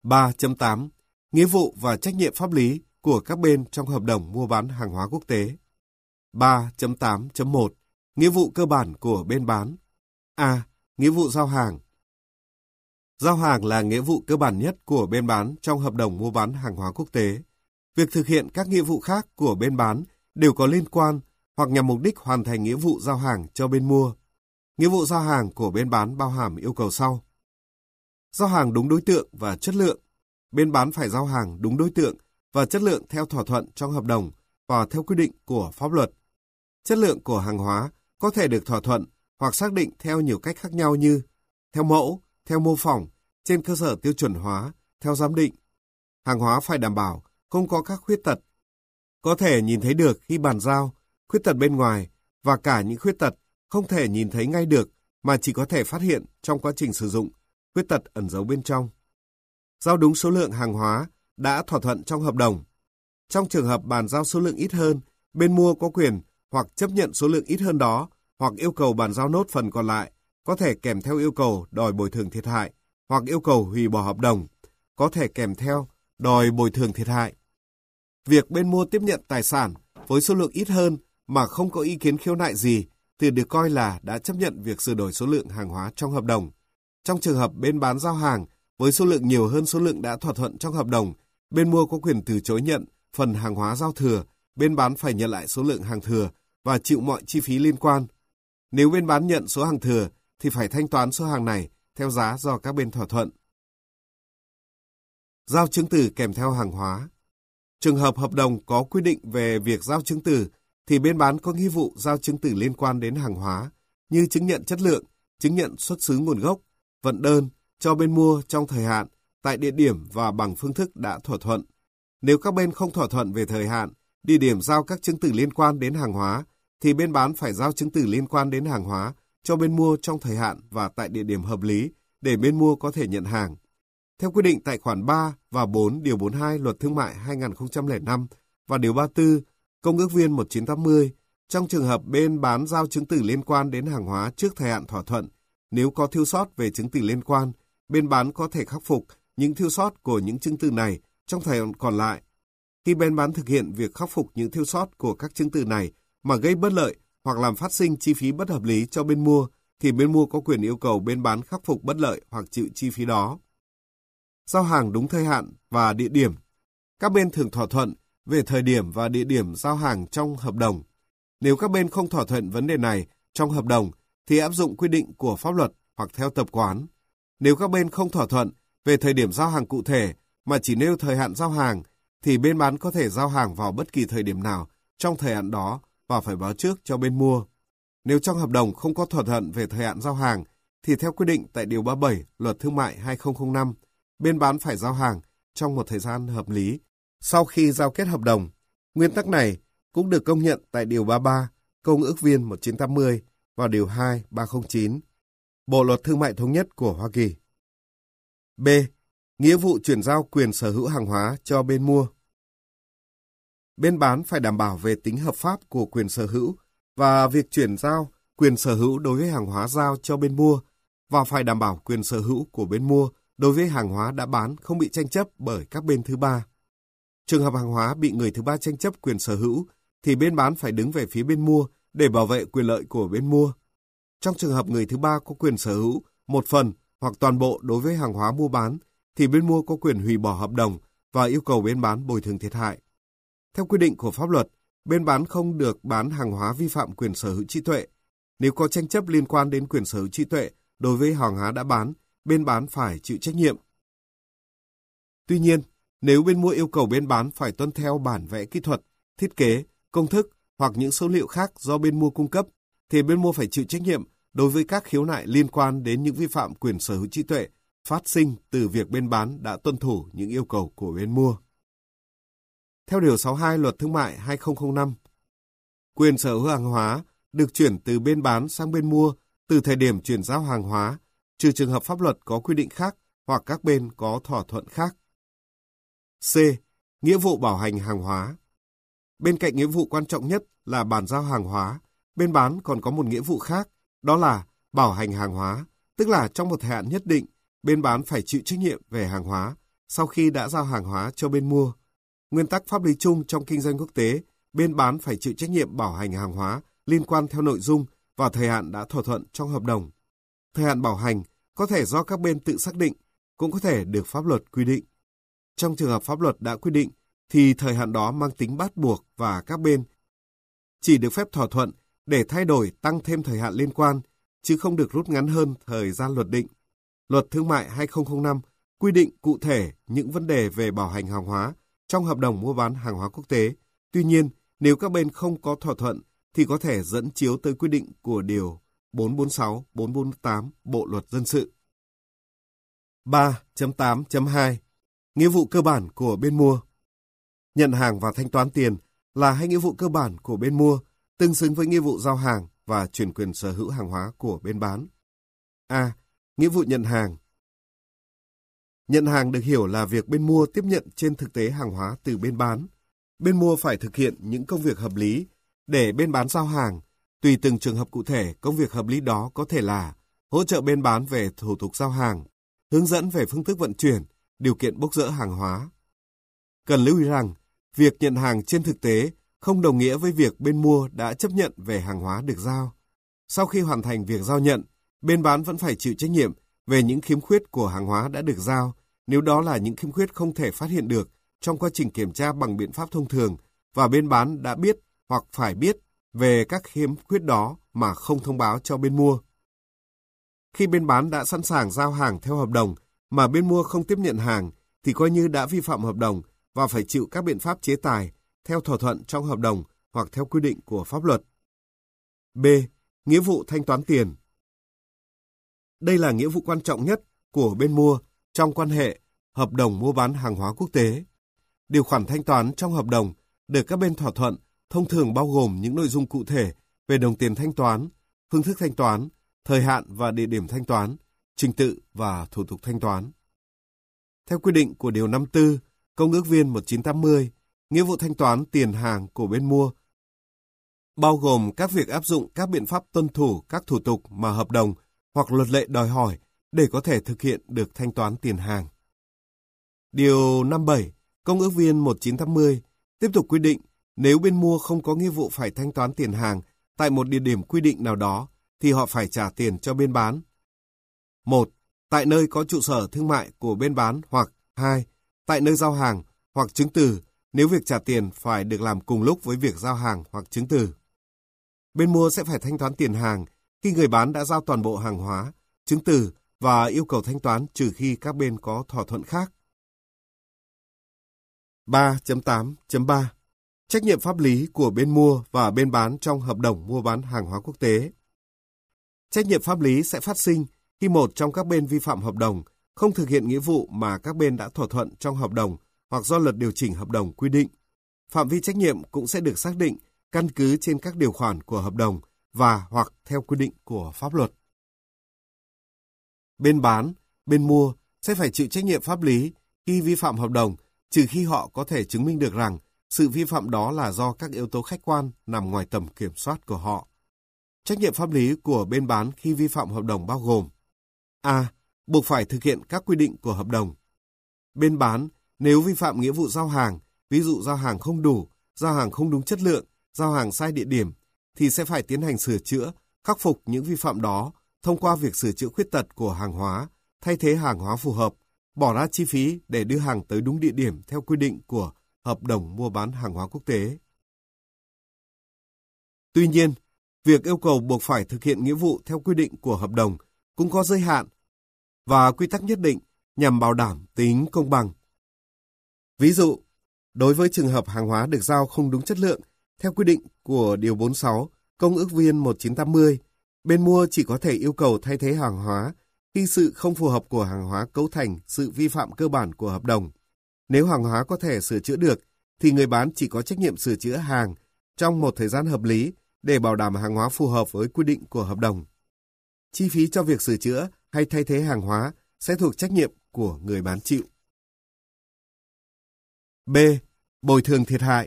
3.8 Nghĩa vụ và trách nhiệm pháp lý của các bên trong hợp đồng mua bán hàng hóa quốc tế. 3.8.1 Nghĩa vụ cơ bản của bên bán. A. Nghĩa vụ giao hàng. Giao hàng là nghĩa vụ cơ bản nhất của bên bán trong hợp đồng mua bán hàng hóa quốc tế. Việc thực hiện các nghĩa vụ khác của bên bán đều có liên quan hoặc nhằm mục đích hoàn thành nghĩa vụ giao hàng cho bên mua. Nghĩa vụ giao hàng của bên bán bao hàm yêu cầu sau. Giao hàng đúng đối tượng và chất lượng. Bên bán phải giao hàng đúng đối tượng và chất lượng theo thỏa thuận trong hợp đồng và theo quy định của pháp luật. Chất lượng của hàng hóa có thể được thỏa thuận hoặc xác định theo nhiều cách khác nhau như theo mẫu, theo mô phỏng, trên cơ sở tiêu chuẩn hóa, theo giám định. Hàng hóa phải đảm bảo không có các khuyết tật. Có thể nhìn thấy được khi bàn giao, khuyết tật bên ngoài và cả những khuyết tật không thể nhìn thấy ngay được mà chỉ có thể phát hiện trong quá trình sử dụng, khuyết tật ẩn giấu bên trong. Giao đúng số lượng hàng hóa đã thỏa thuận trong hợp đồng. Trong trường hợp bàn giao số lượng ít hơn, bên mua có quyền hoặc chấp nhận số lượng ít hơn đó hoặc yêu cầu bàn giao nốt phần còn lại, có thể kèm theo yêu cầu đòi bồi thường thiệt hại hoặc yêu cầu hủy bỏ hợp đồng, có thể kèm theo đòi bồi thường thiệt hại. Việc bên mua tiếp nhận tài sản với số lượng ít hơn mà không có ý kiến khiếu nại gì thì được coi là đã chấp nhận việc sửa đổi số lượng hàng hóa trong hợp đồng. Trong trường hợp bên bán giao hàng với số lượng nhiều hơn số lượng đã thỏa thuận trong hợp đồng, bên mua có quyền từ chối nhận phần hàng hóa giao thừa, bên bán phải nhận lại số lượng hàng thừa và chịu mọi chi phí liên quan. Nếu bên bán nhận số hàng thừa thì phải thanh toán số hàng này theo giá do các bên thỏa thuận. Giao chứng từ kèm theo hàng hóa. Trường hợp hợp đồng có quy định về việc giao chứng từ thì bên bán có nghĩa vụ giao chứng từ liên quan đến hàng hóa như chứng nhận chất lượng, chứng nhận xuất xứ nguồn gốc, vận đơn cho bên mua trong thời hạn, tại địa điểm và bằng phương thức đã thỏa thuận. Nếu các bên không thỏa thuận về thời hạn, địa điểm giao các chứng từ liên quan đến hàng hóa thì bên bán phải giao chứng từ liên quan đến hàng hóa cho bên mua trong thời hạn và tại địa điểm hợp lý để bên mua có thể nhận hàng. Theo quy định tại khoản 3 và 4 điều 42 Luật Thương mại 2005 và điều 34 Công ước viên 1980, trong trường hợp bên bán giao chứng từ liên quan đến hàng hóa trước thời hạn thỏa thuận, nếu có thiếu sót về chứng từ liên quan, bên bán có thể khắc phục những thiếu sót của những chứng từ này trong thời hạn còn lại. Khi bên bán thực hiện việc khắc phục những thiếu sót của các chứng từ này mà gây bất lợi hoặc làm phát sinh chi phí bất hợp lý cho bên mua, thì bên mua có quyền yêu cầu bên bán khắc phục bất lợi hoặc chịu chi phí đó. Giao hàng đúng thời hạn và địa điểm. Các bên thường thỏa thuận về thời điểm và địa điểm giao hàng trong hợp đồng. Nếu các bên không thỏa thuận vấn đề này trong hợp đồng thì áp dụng quy định của pháp luật hoặc theo tập quán. Nếu các bên không thỏa thuận về thời điểm giao hàng cụ thể mà chỉ nêu thời hạn giao hàng thì bên bán có thể giao hàng vào bất kỳ thời điểm nào trong thời hạn đó và phải báo trước cho bên mua. Nếu trong hợp đồng không có thỏa thuận về thời hạn giao hàng thì theo quy định tại điều 37 Luật Thương mại 2005, bên bán phải giao hàng trong một thời gian hợp lý sau khi giao kết hợp đồng. Nguyên tắc này cũng được công nhận tại điều 33 Công ước viên 1980 và điều 2309 Bộ Luật Thương mại Thống nhất của Hoa Kỳ. B. Nghĩa vụ chuyển giao quyền sở hữu hàng hóa cho bên mua. Bên bán phải đảm bảo về tính hợp pháp của quyền sở hữu và việc chuyển giao quyền sở hữu đối với hàng hóa giao cho bên mua và phải đảm bảo quyền sở hữu của bên mua đối với hàng hóa đã bán không bị tranh chấp bởi các bên thứ ba. Trường hợp hàng hóa bị người thứ ba tranh chấp quyền sở hữu thì bên bán phải đứng về phía bên mua để bảo vệ quyền lợi của bên mua. Trong trường hợp người thứ ba có quyền sở hữu một phần hoặc toàn bộ đối với hàng hóa mua bán thì bên mua có quyền hủy bỏ hợp đồng và yêu cầu bên bán bồi thường thiệt hại. Theo quy định của pháp luật, bên bán không được bán hàng hóa vi phạm quyền sở hữu trí tuệ. Nếu có tranh chấp liên quan đến quyền sở hữu trí tuệ đối với hàng hóa đã bán, bên bán phải chịu trách nhiệm. Tuy nhiên, nếu bên mua yêu cầu bên bán phải tuân theo bản vẽ kỹ thuật, thiết kế, công thức hoặc những số liệu khác do bên mua cung cấp, thì bên mua phải chịu trách nhiệm đối với các khiếu nại liên quan đến những vi phạm quyền sở hữu trí tuệ phát sinh từ việc bên bán đã tuân thủ những yêu cầu của bên mua. Theo điều 62 Luật Thương mại 2005, quyền sở hữu hàng hóa được chuyển từ bên bán sang bên mua từ thời điểm chuyển giao hàng hóa, trừ trường hợp pháp luật có quy định khác hoặc các bên có thỏa thuận khác. C. Nghĩa vụ bảo hành hàng hóa. Bên cạnh nghĩa vụ quan trọng nhất là bàn giao hàng hóa, bên bán còn có một nghĩa vụ khác, đó là bảo hành hàng hóa, tức là trong một thời hạn nhất định, bên bán phải chịu trách nhiệm về hàng hóa sau khi đã giao hàng hóa cho bên mua. Nguyên tắc pháp lý chung trong kinh doanh quốc tế, bên bán phải chịu trách nhiệm bảo hành hàng hóa liên quan theo nội dung và thời hạn đã thỏa thuận trong hợp đồng. Thời hạn bảo hành có thể do các bên tự xác định, cũng có thể được pháp luật quy định. Trong trường hợp pháp luật đã quy định, thì thời hạn đó mang tính bắt buộc và các bên chỉ được phép thỏa thuận để thay đổi tăng thêm thời hạn liên quan, chứ không được rút ngắn hơn thời gian luật định. Luật Thương mại 2005 quy định cụ thể những vấn đề về bảo hành hàng hóa trong hợp đồng mua bán hàng hóa quốc tế. Tuy nhiên, nếu các bên không có thỏa thuận thì có thể dẫn chiếu tới quy định của Điều 446, 448 Bộ Luật Dân sự. 3.8.2 Nghĩa vụ cơ bản của bên mua. Nhận hàng và thanh toán tiền là hai nghĩa vụ cơ bản của bên mua, tương xứng với nghĩa vụ giao hàng và chuyển quyền sở hữu hàng hóa của bên bán. A. Nghĩa vụ nhận hàng. Nhận hàng được hiểu là việc bên mua tiếp nhận trên thực tế hàng hóa từ bên bán. Bên mua phải thực hiện những công việc hợp lý để bên bán giao hàng. Tùy từng trường hợp cụ thể, công việc hợp lý đó có thể là hỗ trợ bên bán về thủ tục giao hàng, hướng dẫn về phương thức vận chuyển, điều kiện bốc dỡ hàng hóa. Cần lưu ý rằng, việc nhận hàng trên thực tế không đồng nghĩa với việc bên mua đã chấp nhận về hàng hóa được giao. Sau khi hoàn thành việc giao nhận, bên bán vẫn phải chịu trách nhiệm về những khiếm khuyết của hàng hóa đã được giao, nếu đó là những khiếm khuyết không thể phát hiện được trong quá trình kiểm tra bằng biện pháp thông thường và bên bán đã biết hoặc phải biết về các khiếm khuyết đó mà không thông báo cho bên mua. Khi bên bán đã sẵn sàng giao hàng theo hợp đồng mà bên mua không tiếp nhận hàng thì coi như đã vi phạm hợp đồng và phải chịu các biện pháp chế tài theo thỏa thuận trong hợp đồng hoặc theo quy định của pháp luật. B. Nghĩa vụ thanh toán tiền. Đây là nghĩa vụ quan trọng nhất của bên mua trong quan hệ hợp đồng mua bán hàng hóa quốc tế. Điều khoản thanh toán trong hợp đồng được các bên thỏa thuận thông thường bao gồm những nội dung cụ thể về đồng tiền thanh toán, phương thức thanh toán, thời hạn và địa điểm thanh toán, trình tự và thủ tục thanh toán. Theo quy định của Điều 54, Công ước Viên 1980, nghĩa vụ thanh toán tiền hàng của bên mua bao gồm các việc áp dụng các biện pháp tuân thủ các thủ tục mà hợp đồng hoặc luật lệ đòi hỏi để có thể thực hiện được thanh toán tiền hàng. Điều 57, Công ước Viên 1980 tiếp tục quy định nếu bên mua không có nghĩa vụ phải thanh toán tiền hàng tại một địa điểm quy định nào đó thì họ phải trả tiền cho bên bán. 1. Tại nơi có trụ sở thương mại của bên bán hoặc 2. Tại nơi giao hàng hoặc chứng từ nếu việc trả tiền phải được làm cùng lúc với việc giao hàng hoặc chứng từ. Bên mua sẽ phải thanh toán tiền hàng khi người bán đã giao toàn bộ hàng hóa, chứng từ và yêu cầu thanh toán trừ khi các bên có thỏa thuận khác. 3.8.3 Trách nhiệm pháp lý của bên mua và bên bán trong hợp đồng mua bán hàng hóa quốc tế. Trách nhiệm pháp lý sẽ phát sinh khi một trong các bên vi phạm hợp đồng, không thực hiện nghĩa vụ mà các bên đã thỏa thuận trong hợp đồng hoặc do luật điều chỉnh hợp đồng quy định. Phạm vi trách nhiệm cũng sẽ được xác định căn cứ trên các điều khoản của hợp đồng và hoặc theo quy định của pháp luật. Bên bán, bên mua sẽ phải chịu trách nhiệm pháp lý khi vi phạm hợp đồng, trừ khi họ có thể chứng minh được rằng sự vi phạm đó là do các yếu tố khách quan nằm ngoài tầm kiểm soát của họ. Trách nhiệm pháp lý của bên bán khi vi phạm hợp đồng bao gồm: A. Buộc phải thực hiện các quy định của hợp đồng. Bên bán, nếu vi phạm nghĩa vụ giao hàng, ví dụ giao hàng không đủ, giao hàng không đúng chất lượng, giao hàng sai địa điểm, thì sẽ phải tiến hành sửa chữa, khắc phục những vi phạm đó thông qua việc sửa chữa khuyết tật của hàng hóa, thay thế hàng hóa phù hợp, bỏ ra chi phí để đưa hàng tới đúng địa điểm theo quy định của hợp đồng mua bán hàng hóa quốc tế. Tuy nhiên, việc yêu cầu buộc phải thực hiện nghĩa vụ theo quy định của hợp đồng cũng có giới hạn và quy tắc nhất định nhằm bảo đảm tính công bằng. Ví dụ, đối với trường hợp hàng hóa được giao không đúng chất lượng, theo quy định của Điều 46, Công ước Viên 1980, bên mua chỉ có thể yêu cầu thay thế hàng hóa khi sự không phù hợp của hàng hóa cấu thành sự vi phạm cơ bản của hợp đồng. Nếu hàng hóa có thể sửa chữa được, thì người bán chỉ có trách nhiệm sửa chữa hàng trong một thời gian hợp lý để bảo đảm hàng hóa phù hợp với quy định của hợp đồng. Chi phí cho việc sửa chữa hay thay thế hàng hóa sẽ thuộc trách nhiệm của người bán chịu. B. Bồi thường thiệt hại.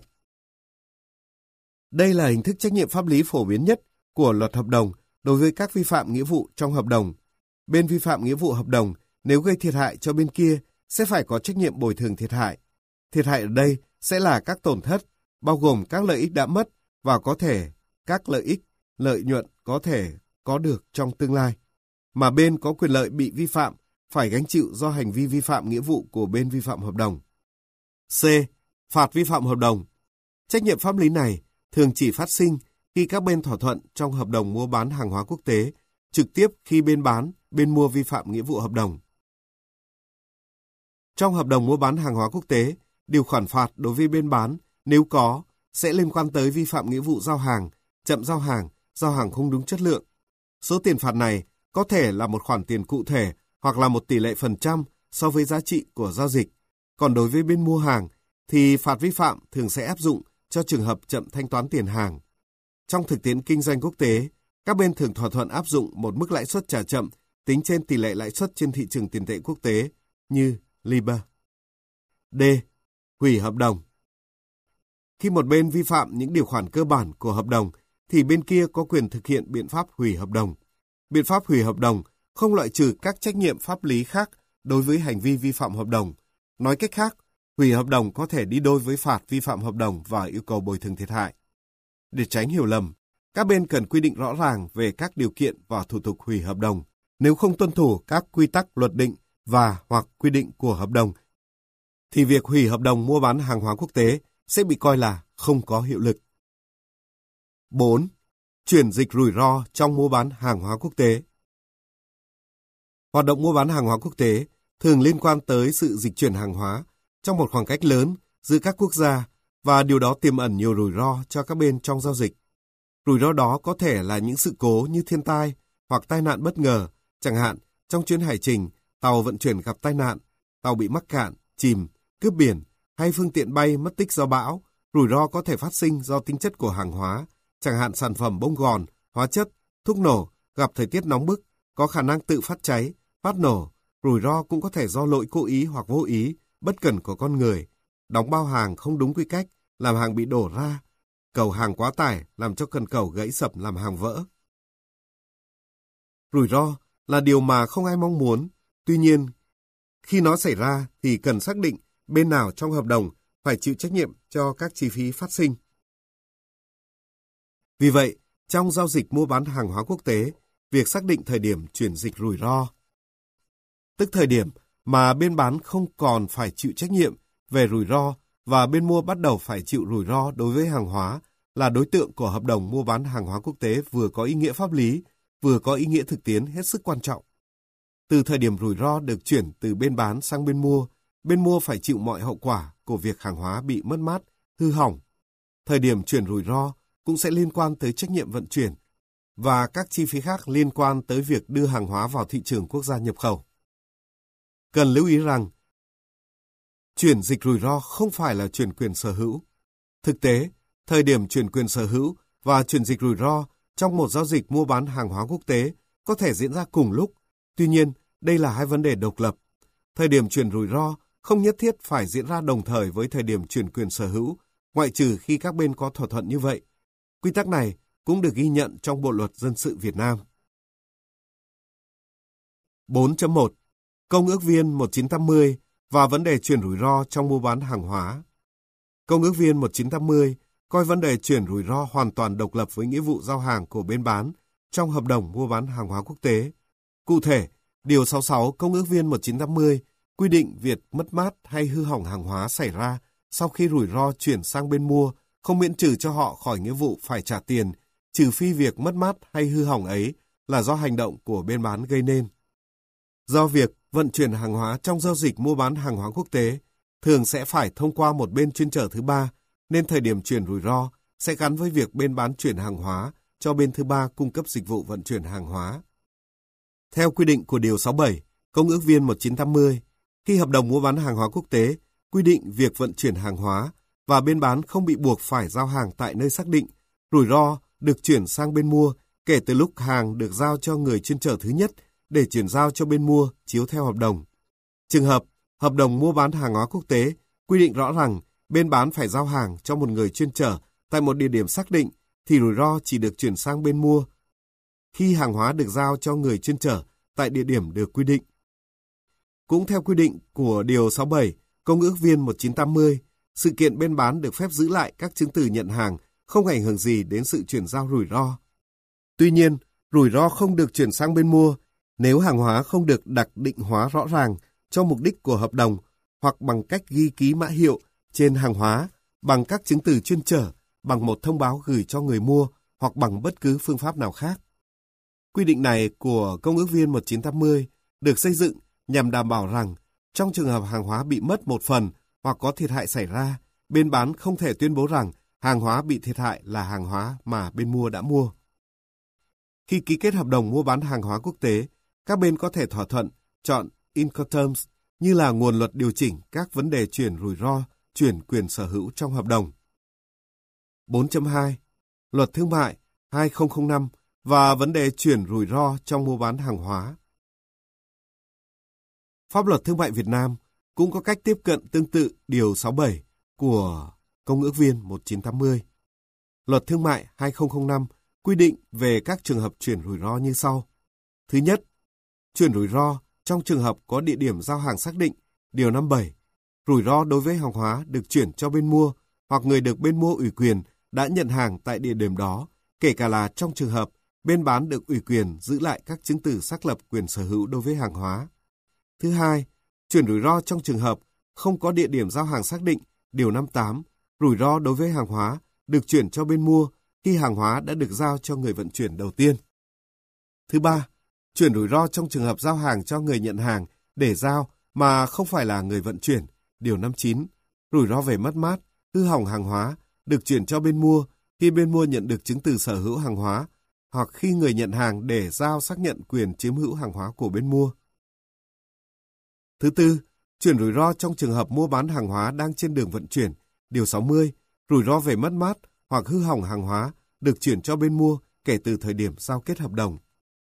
Đây là hình thức trách nhiệm pháp lý phổ biến nhất của luật hợp đồng đối với các vi phạm nghĩa vụ trong hợp đồng. Bên vi phạm nghĩa vụ hợp đồng nếu gây thiệt hại cho bên kia sẽ phải có trách nhiệm bồi thường thiệt hại. Thiệt hại ở đây sẽ là các tổn thất, bao gồm các lợi ích đã mất và có thể các lợi nhuận có thể có được trong tương lai, mà bên có quyền lợi bị vi phạm phải gánh chịu do hành vi vi phạm nghĩa vụ của bên vi phạm hợp đồng. C. Phạt vi phạm hợp đồng. Trách nhiệm pháp lý này thường chỉ phát sinh khi các bên thỏa thuận trong hợp đồng mua bán hàng hóa quốc tế, trực tiếp khi bên bán, bên mua vi phạm nghĩa vụ hợp đồng. Trong hợp đồng mua bán hàng hóa quốc tế, điều khoản phạt đối với bên bán, nếu có, sẽ liên quan tới vi phạm nghĩa vụ giao hàng, chậm giao hàng không đúng chất lượng. Số tiền phạt này có thể là một khoản tiền cụ thể hoặc là một tỷ lệ phần trăm so với giá trị của giao dịch. Còn đối với bên mua hàng, thì phạt vi phạm thường sẽ áp dụng cho trường hợp chậm thanh toán tiền hàng. Trong thực tiễn kinh doanh quốc tế, các bên thường thỏa thuận áp dụng một mức lãi suất trả chậm tính trên tỷ lệ lãi suất trên thị trường tiền tệ quốc tế như LIBOR. D. Hủy hợp đồng. Khi một bên vi phạm những điều khoản cơ bản của hợp đồng, thì bên kia có quyền thực hiện biện pháp hủy hợp đồng. Biện pháp hủy hợp đồng không loại trừ các trách nhiệm pháp lý khác đối với hành vi vi phạm hợp đồng. Nói cách khác, hủy hợp đồng có thể đi đôi với phạt vi phạm hợp đồng và yêu cầu bồi thường thiệt hại. Để tránh hiểu lầm, các bên cần quy định rõ ràng về các điều kiện và thủ tục hủy hợp đồng. Nếu không tuân thủ các quy tắc luật định và hoặc quy định của hợp đồng, thì việc hủy hợp đồng mua bán hàng hóa quốc tế sẽ bị coi là không có hiệu lực. 4. Chuyển dịch rủi ro trong mua bán hàng hóa quốc tế. Hoạt động mua bán hàng hóa quốc tế thường liên quan tới sự dịch chuyển hàng hóa trong một khoảng cách lớn giữa các quốc gia và điều đó tiềm ẩn nhiều rủi ro cho các bên trong giao dịch. Rủi ro đó có thể là những sự cố như thiên tai hoặc tai nạn bất ngờ, chẳng hạn trong chuyến hải trình, tàu vận chuyển gặp tai nạn, tàu bị mắc cạn, chìm, cướp biển hay phương tiện bay mất tích do bão. Rủi ro có thể phát sinh do tính chất của hàng hóa, chẳng hạn sản phẩm bông gòn, hóa chất, thuốc nổ, gặp thời tiết nóng bức, có khả năng tự phát cháy, phát nổ. Rủi ro cũng có thể do lỗi cố ý hoặc vô ý, bất cẩn của con người, đóng bao hàng không đúng quy cách, làm hàng bị đổ ra, cầu hàng quá tải, làm cho cần cầu gãy sập làm hàng vỡ. Rủi ro là điều mà không ai mong muốn, tuy nhiên, khi nó xảy ra thì cần xác định bên nào trong hợp đồng phải chịu trách nhiệm cho các chi phí phát sinh. Vì vậy, trong giao dịch mua bán hàng hóa quốc tế, việc xác định thời điểm chuyển dịch rủi ro, tức thời điểm mà bên bán không còn phải chịu trách nhiệm về rủi ro và bên mua bắt đầu phải chịu rủi ro đối với hàng hóa, là đối tượng của hợp đồng mua bán hàng hóa quốc tế vừa có ý nghĩa pháp lý, vừa có ý nghĩa thực tiễn hết sức quan trọng. Từ thời điểm rủi ro được chuyển từ bên bán sang bên mua phải chịu mọi hậu quả của việc hàng hóa bị mất mát, hư hỏng. Thời điểm chuyển rủi ro cũng sẽ liên quan tới trách nhiệm vận chuyển và các chi phí khác liên quan tới việc đưa hàng hóa vào thị trường quốc gia nhập khẩu. Cần lưu ý rằng, chuyển dịch rủi ro không phải là chuyển quyền sở hữu. Thực tế, thời điểm chuyển quyền sở hữu và chuyển dịch rủi ro trong một giao dịch mua bán hàng hóa quốc tế có thể diễn ra cùng lúc. Tuy nhiên, đây là hai vấn đề độc lập. Thời điểm chuyển rủi ro không nhất thiết phải diễn ra đồng thời với thời điểm chuyển quyền sở hữu, ngoại trừ khi các bên có thỏa thuận như vậy. Quy tắc này cũng được ghi nhận trong Bộ luật dân sự Việt Nam. 4.1. Công ước viên 1980 và vấn đề chuyển rủi ro trong mua bán hàng hóa. Công ước viên 1980 coi vấn đề chuyển rủi ro hoàn toàn độc lập với nghĩa vụ giao hàng của bên bán trong hợp đồng mua bán hàng hóa quốc tế. Cụ thể, Điều 66 Công ước viên 1980 quy định việc mất mát hay hư hỏng hàng hóa xảy ra sau khi rủi ro chuyển sang bên mua không miễn trừ cho họ khỏi nghĩa vụ phải trả tiền, trừ phi việc mất mát hay hư hỏng ấy là do hành động của bên bán gây nên. Do việc vận chuyển hàng hóa trong giao dịch mua bán hàng hóa quốc tế thường sẽ phải thông qua một bên chuyên chở thứ ba, nên thời điểm chuyển rủi ro sẽ gắn với việc bên bán chuyển hàng hóa cho bên thứ ba cung cấp dịch vụ vận chuyển hàng hóa. Theo quy định của Điều 67 Công ước viên 1980, khi hợp đồng mua bán hàng hóa quốc tế quy định việc vận chuyển hàng hóa và bên bán không bị buộc phải giao hàng tại nơi xác định, rủi ro được chuyển sang bên mua kể từ lúc hàng được giao cho người chuyên chở thứ nhất để chuyển giao cho bên mua chiếu theo hợp đồng. Trường hợp hợp đồng mua bán hàng hóa quốc tế quy định rõ rằng bên bán phải giao hàng cho một người chuyên chở tại một địa điểm xác định thì rủi ro chỉ được chuyển sang bên mua khi hàng hóa được giao cho người chuyên chở tại địa điểm được quy định. Cũng theo quy định của Điều 67, Công ước viên 1980, sự kiện bên bán được phép giữ lại các chứng từ nhận hàng, không ảnh hưởng gì đến sự chuyển giao rủi ro. Tuy nhiên, rủi ro không được chuyển sang bên mua nếu hàng hóa không được đặc định hóa rõ ràng cho mục đích của hợp đồng hoặc bằng cách ghi ký mã hiệu trên hàng hóa, bằng các chứng từ chuyên trở, bằng một thông báo gửi cho người mua hoặc bằng bất cứ phương pháp nào khác. Quy định này của Công ước viên 1980 được xây dựng nhằm đảm bảo rằng trong trường hợp hàng hóa bị mất một phần hoặc có thiệt hại xảy ra, bên bán không thể tuyên bố rằng hàng hóa bị thiệt hại là hàng hóa mà bên mua đã mua. Khi ký kết hợp đồng mua bán hàng hóa quốc tế, các bên có thể thỏa thuận chọn Incoterms như là nguồn luật điều chỉnh các vấn đề chuyển rủi ro, chuyển quyền sở hữu trong hợp đồng. 4.2. Luật Thương mại 2005 và vấn đề chuyển rủi ro trong mua bán hàng hóa. Pháp luật thương mại Việt Nam cũng có cách tiếp cận tương tự Điều 67 của Công ước viên 1980. Luật Thương mại 2005 quy định về các trường hợp chuyển rủi ro như sau. Thứ nhất, chuyển rủi ro trong trường hợp có địa điểm giao hàng xác định, Điều 57. Rủi ro đối với hàng hóa được chuyển cho bên mua hoặc người được bên mua ủy quyền đã nhận hàng tại địa điểm đó, kể cả là trong trường hợp bên bán được ủy quyền giữ lại các chứng từ xác lập quyền sở hữu đối với hàng hóa. Thứ hai, chuyển rủi ro trong trường hợp không có địa điểm giao hàng xác định, Điều 58. Rủi ro đối với hàng hóa được chuyển cho bên mua khi hàng hóa đã được giao cho người vận chuyển đầu tiên. Thứ ba, chuyển rủi ro trong trường hợp giao hàng cho người nhận hàng để giao mà không phải là người vận chuyển, Điều 59. Rủi ro về mất mát, hư hỏng hàng hóa được chuyển cho bên mua khi bên mua nhận được chứng từ sở hữu hàng hóa hoặc khi người nhận hàng để giao xác nhận quyền chiếm hữu hàng hóa của bên mua. Thứ tư, chuyển rủi ro trong trường hợp mua bán hàng hóa đang trên đường vận chuyển, Điều 60. Rủi ro về mất mát hoặc hư hỏng hàng hóa được chuyển cho bên mua kể từ thời điểm giao kết hợp đồng.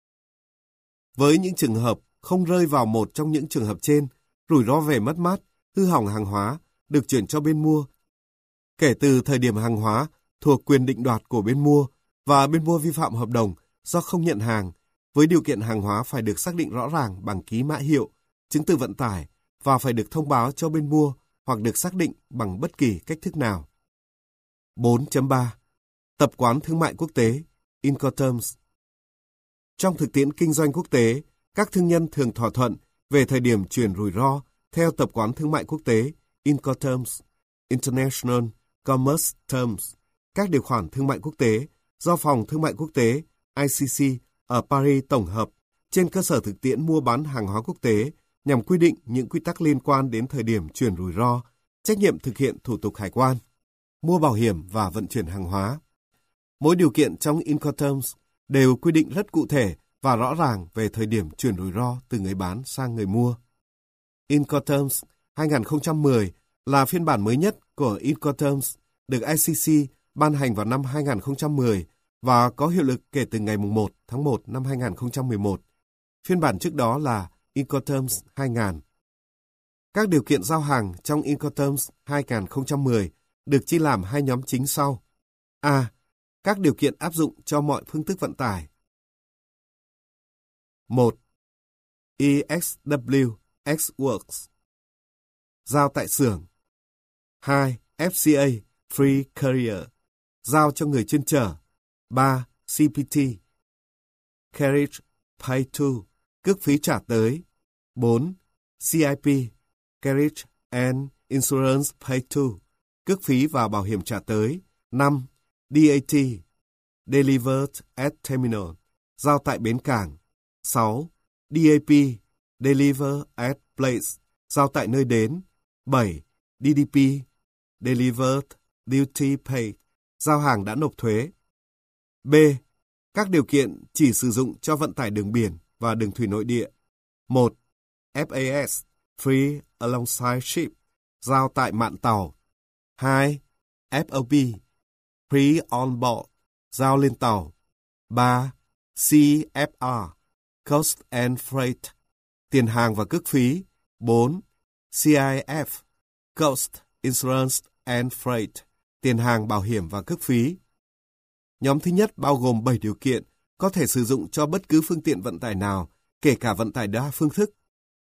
Với những trường hợp không rơi vào một trong những trường hợp trên, rủi ro về mất mát, hư hỏng hàng hóa được chuyển cho bên mua kể từ thời điểm hàng hóa thuộc quyền định đoạt của bên mua và bên mua vi phạm hợp đồng do không nhận hàng, với điều kiện hàng hóa phải được xác định rõ ràng bằng ký mã hiệu, chứng từ vận tải và phải được thông báo cho bên mua hoặc được xác định bằng bất kỳ cách thức nào. 4.3. Tập quán thương mại quốc tế, Incoterms. Trong thực tiễn kinh doanh quốc tế, các thương nhân thường thỏa thuận về thời điểm chuyển rủi ro theo tập quán thương mại quốc tế, Incoterms, International Commerce Terms, các điều khoản thương mại quốc tế do Phòng Thương mại Quốc tế ICC ở Paris tổng hợp trên cơ sở thực tiễn mua bán hàng hóa quốc tế nhằm quy định những quy tắc liên quan đến thời điểm chuyển rủi ro, trách nhiệm thực hiện thủ tục hải quan, mua bảo hiểm và vận chuyển hàng hóa. Mỗi điều kiện trong Incoterms đều quy định rất cụ thể và rõ ràng về thời điểm chuyển rủi ro từ người bán sang người mua. Incoterms 2010 là phiên bản mới nhất của Incoterms được ICC ban hành vào năm 2010 và có hiệu lực kể từ ngày 1 tháng 1 năm 2011. Phiên bản trước đó là Incoterms 2000. Các điều kiện giao hàng trong Incoterms 2010 được chia làm hai nhóm chính sau. A. Các điều kiện áp dụng cho mọi phương thức vận tải. 1. EXW X-Works giao tại xưởng. 2. FCA Free Carrier giao cho người chuyên chở. 3. CPT Carriage Pay To cước phí trả tới. 4. CIP Carriage and Insurance Pay To cước phí và bảo hiểm trả tới. 5. DAT Delivered at Terminal giao tại bến cảng. 6. DAP Deliver at Place giao tại nơi đến. 7. DDP Delivered Duty Paid giao hàng đã nộp thuế. B. Các điều kiện chỉ sử dụng cho vận tải đường biển và đường thủy nội địa. 1. FAS Free Alongside Ship giao tại mạn tàu. 2. FOB Free On Board giao lên tàu. 3. CFR Cost and Freight tiền hàng và cước phí. 4. CIF Cost, Insurance and Freight tiền hàng, bảo hiểm và cước phí. Nhóm thứ nhất bao gồm 7 điều kiện có thể sử dụng cho bất cứ phương tiện vận tải nào, kể cả vận tải đa phương thức.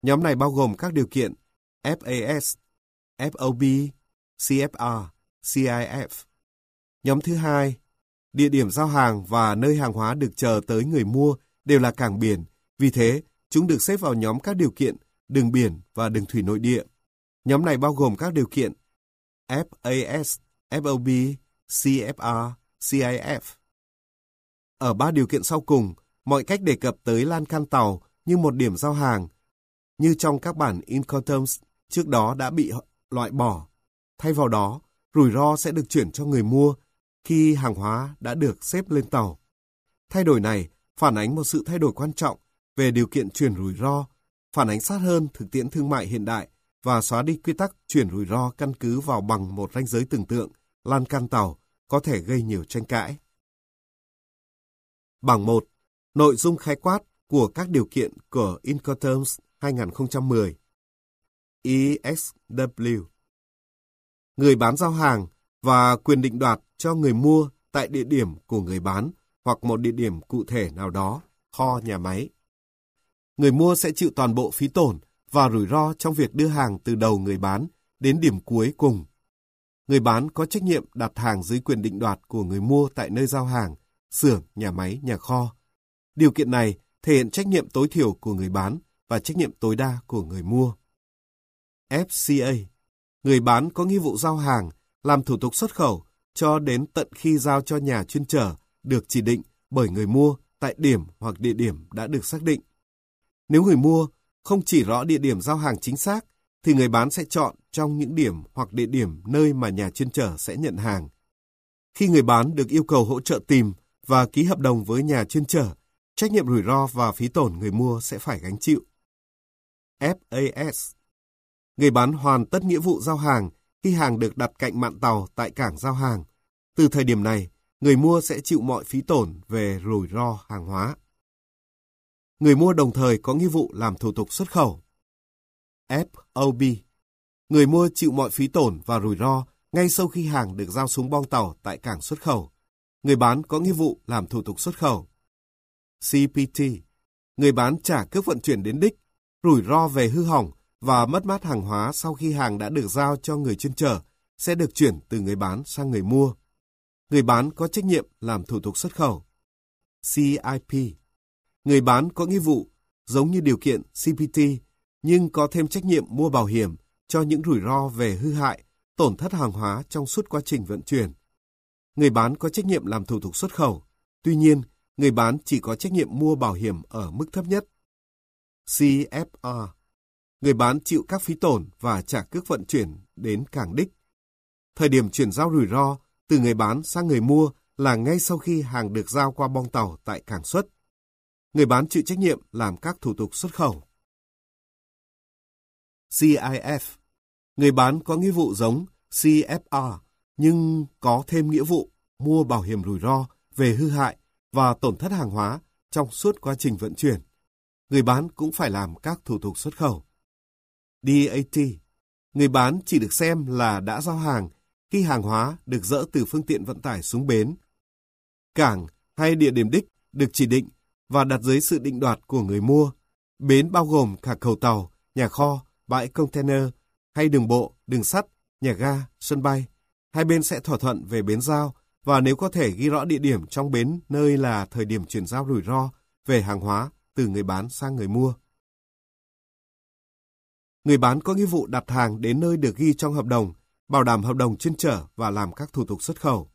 Nhóm này bao gồm các điều kiện FAS, FOB, CFR, CIF. Nhóm thứ hai, địa điểm giao hàng và nơi hàng hóa được chờ tới người mua đều là cảng biển, vì thế chúng được xếp vào nhóm các điều kiện đường biển và đường thủy nội địa. Nhóm này bao gồm các điều kiện FAS, FOB, CFR, CIF. Ở 3 điều kiện sau cùng, mọi cách đề cập tới lan can tàu như một điểm giao hàng, như trong các bản Incoterms trước đó đã bị loại bỏ. Thay vào đó, rủi ro sẽ được chuyển cho người mua khi hàng hóa đã được xếp lên tàu. Thay đổi này phản ánh một sự thay đổi quan trọng về điều kiện chuyển rủi ro, phản ánh sát hơn thực tiễn thương mại hiện đại và xóa đi quy tắc chuyển rủi ro căn cứ vào bằng một ranh giới tưởng tượng, lan can tàu, có thể gây nhiều tranh cãi. Bảng 1. Nội dung khái quát của các điều kiện của Incoterms 2010. EXW. Người bán giao hàng và quyền định đoạt cho người mua tại địa điểm của người bán hoặc một địa điểm cụ thể nào đó, kho, nhà máy. Người mua sẽ chịu toàn bộ phí tổn và rủi ro trong việc đưa hàng từ đầu người bán đến điểm cuối cùng. Người bán có trách nhiệm đặt hàng dưới quyền định đoạt của người mua tại nơi giao hàng, xưởng, nhà máy, nhà kho. Điều kiện này thể hiện trách nhiệm tối thiểu của người bán và trách nhiệm tối đa của người mua. FCA. Người bán có nghĩa vụ giao hàng, làm thủ tục xuất khẩu cho đến tận khi giao cho nhà chuyên chở được chỉ định bởi người mua tại điểm hoặc địa điểm đã được xác định. Nếu người mua không chỉ rõ địa điểm giao hàng chính xác, thì người bán sẽ chọn trong những điểm hoặc địa điểm nơi mà nhà chuyên chở sẽ nhận hàng. Khi người bán được yêu cầu hỗ trợ tìm và ký hợp đồng với nhà chuyên chở, trách nhiệm rủi ro và phí tổn người mua sẽ phải gánh chịu. FAS. Người bán hoàn tất nghĩa vụ giao hàng khi hàng được đặt cạnh mạn tàu tại cảng giao hàng. Từ thời điểm này, người mua sẽ chịu mọi phí tổn về rủi ro hàng hóa. Người mua đồng thời có nghĩa vụ làm thủ tục xuất khẩu. FOB. Người mua chịu mọi phí tổn và rủi ro ngay sau khi hàng được giao xuống boong tàu tại cảng xuất khẩu. Người bán có nghĩa vụ làm thủ tục xuất khẩu. CPT. Người bán trả cước vận chuyển đến đích, rủi ro về hư hỏng và mất mát hàng hóa sau khi hàng đã được giao cho người chuyên chở sẽ được chuyển từ người bán sang người mua. Người bán có trách nhiệm làm thủ tục xuất khẩu. CIP. Người bán có nghĩa vụ giống như điều kiện CPT nhưng có thêm trách nhiệm mua bảo hiểm cho những rủi ro về hư hại, tổn thất hàng hóa trong suốt quá trình vận chuyển. Người bán có trách nhiệm làm thủ tục xuất khẩu. Tuy nhiên, người bán chỉ có trách nhiệm mua bảo hiểm ở mức thấp nhất. CFR. Người bán chịu các phí tổn và trả cước vận chuyển đến cảng đích. Thời điểm chuyển giao rủi ro từ người bán sang người mua là ngay sau khi hàng được giao qua boong tàu tại cảng xuất. Người bán chịu trách nhiệm làm các thủ tục xuất khẩu. CIF. Người bán có nghĩa vụ giống CFR nhưng có thêm nghĩa vụ mua bảo hiểm rủi ro về hư hại và tổn thất hàng hóa trong suốt quá trình vận chuyển. Người bán cũng phải làm các thủ tục xuất khẩu. DAT. Người bán chỉ được xem là đã giao hàng khi hàng hóa được dỡ từ phương tiện vận tải xuống bến. Cảng hay địa điểm đích được chỉ định và đặt dưới sự định đoạt của người mua. Bến bao gồm cả cầu tàu, nhà kho, bãi container hay đường bộ, đường sắt, nhà ga, sân bay. Hai bên sẽ thỏa thuận về bến giao và nếu có thể ghi rõ địa điểm trong bến nơi là thời điểm chuyển giao rủi ro về hàng hóa từ người bán sang người mua. Người bán có nghĩa vụ đặt hàng đến nơi được ghi trong hợp đồng, bảo đảm hợp đồng chuyên chở và làm các thủ tục xuất khẩu.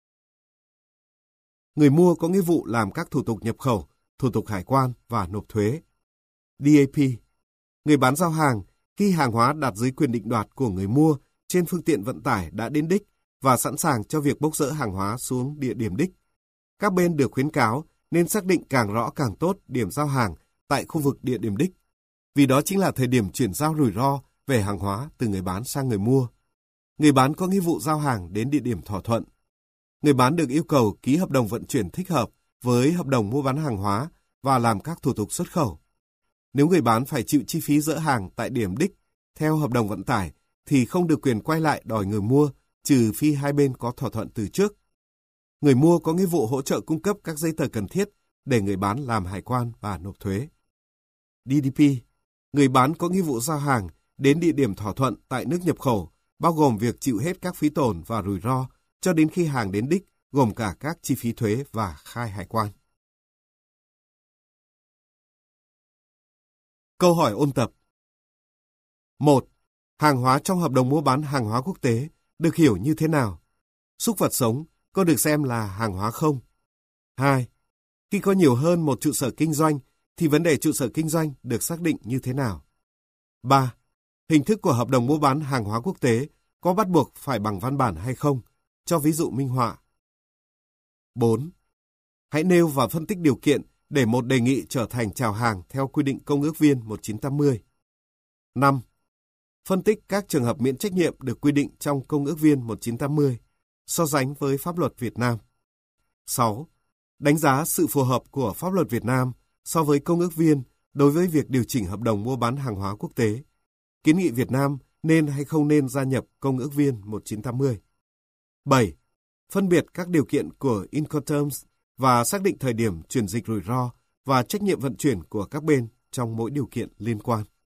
Người mua có nghĩa vụ làm các thủ tục nhập khẩu, thủ tục hải quan và nộp thuế. DAP. Người bán giao hàng khi hàng hóa đặt dưới quyền định đoạt của người mua trên phương tiện vận tải đã đến đích và sẵn sàng cho việc bốc dỡ hàng hóa xuống địa điểm đích. Các bên được khuyến cáo nên xác định càng rõ càng tốt điểm giao hàng tại khu vực địa điểm đích, vì đó chính là thời điểm chuyển giao rủi ro về hàng hóa từ người bán sang người mua. Người bán có nghĩa vụ giao hàng đến địa điểm thỏa thuận. Người bán được yêu cầu ký hợp đồng vận chuyển thích hợp với hợp đồng mua bán hàng hóa và làm các thủ tục xuất khẩu. Nếu người bán phải chịu chi phí dỡ hàng tại điểm đích theo hợp đồng vận tải thì không được quyền quay lại đòi người mua trừ phi hai bên có thỏa thuận từ trước. Người mua có nghĩa vụ hỗ trợ cung cấp các giấy tờ cần thiết để người bán làm hải quan và nộp thuế. DDP. Người bán có nghĩa vụ giao hàng đến địa điểm thỏa thuận tại nước nhập khẩu, bao gồm việc chịu hết các phí tổn và rủi ro cho đến khi hàng đến đích, gồm cả các chi phí thuế và khai hải quan. Câu hỏi ôn tập. 1. Hàng hóa trong hợp đồng mua bán hàng hóa quốc tế được hiểu như thế nào? Súc vật sống có được xem là hàng hóa không? 2. Khi có nhiều hơn một trụ sở kinh doanh, thì vấn đề trụ sở kinh doanh được xác định như thế nào? 3. Hình thức của hợp đồng mua bán hàng hóa quốc tế có bắt buộc phải bằng văn bản hay không? Cho ví dụ minh họa. 4. Hãy nêu và phân tích điều kiện để một đề nghị trở thành chào hàng theo quy định Công ước Viên 1980. 5. Phân tích các trường hợp miễn trách nhiệm được quy định trong Công ước Viên 1980, so sánh với pháp luật Việt Nam. 6. Đánh giá sự phù hợp của pháp luật Việt Nam so với Công ước Viên đối với việc điều chỉnh hợp đồng mua bán hàng hóa quốc tế. Kiến nghị Việt Nam nên hay không nên gia nhập Công ước Viên 1980. 7. Phân biệt các điều kiện của Incoterms và xác định thời điểm chuyển dịch rủi ro và trách nhiệm vận chuyển của các bên trong mỗi điều kiện liên quan.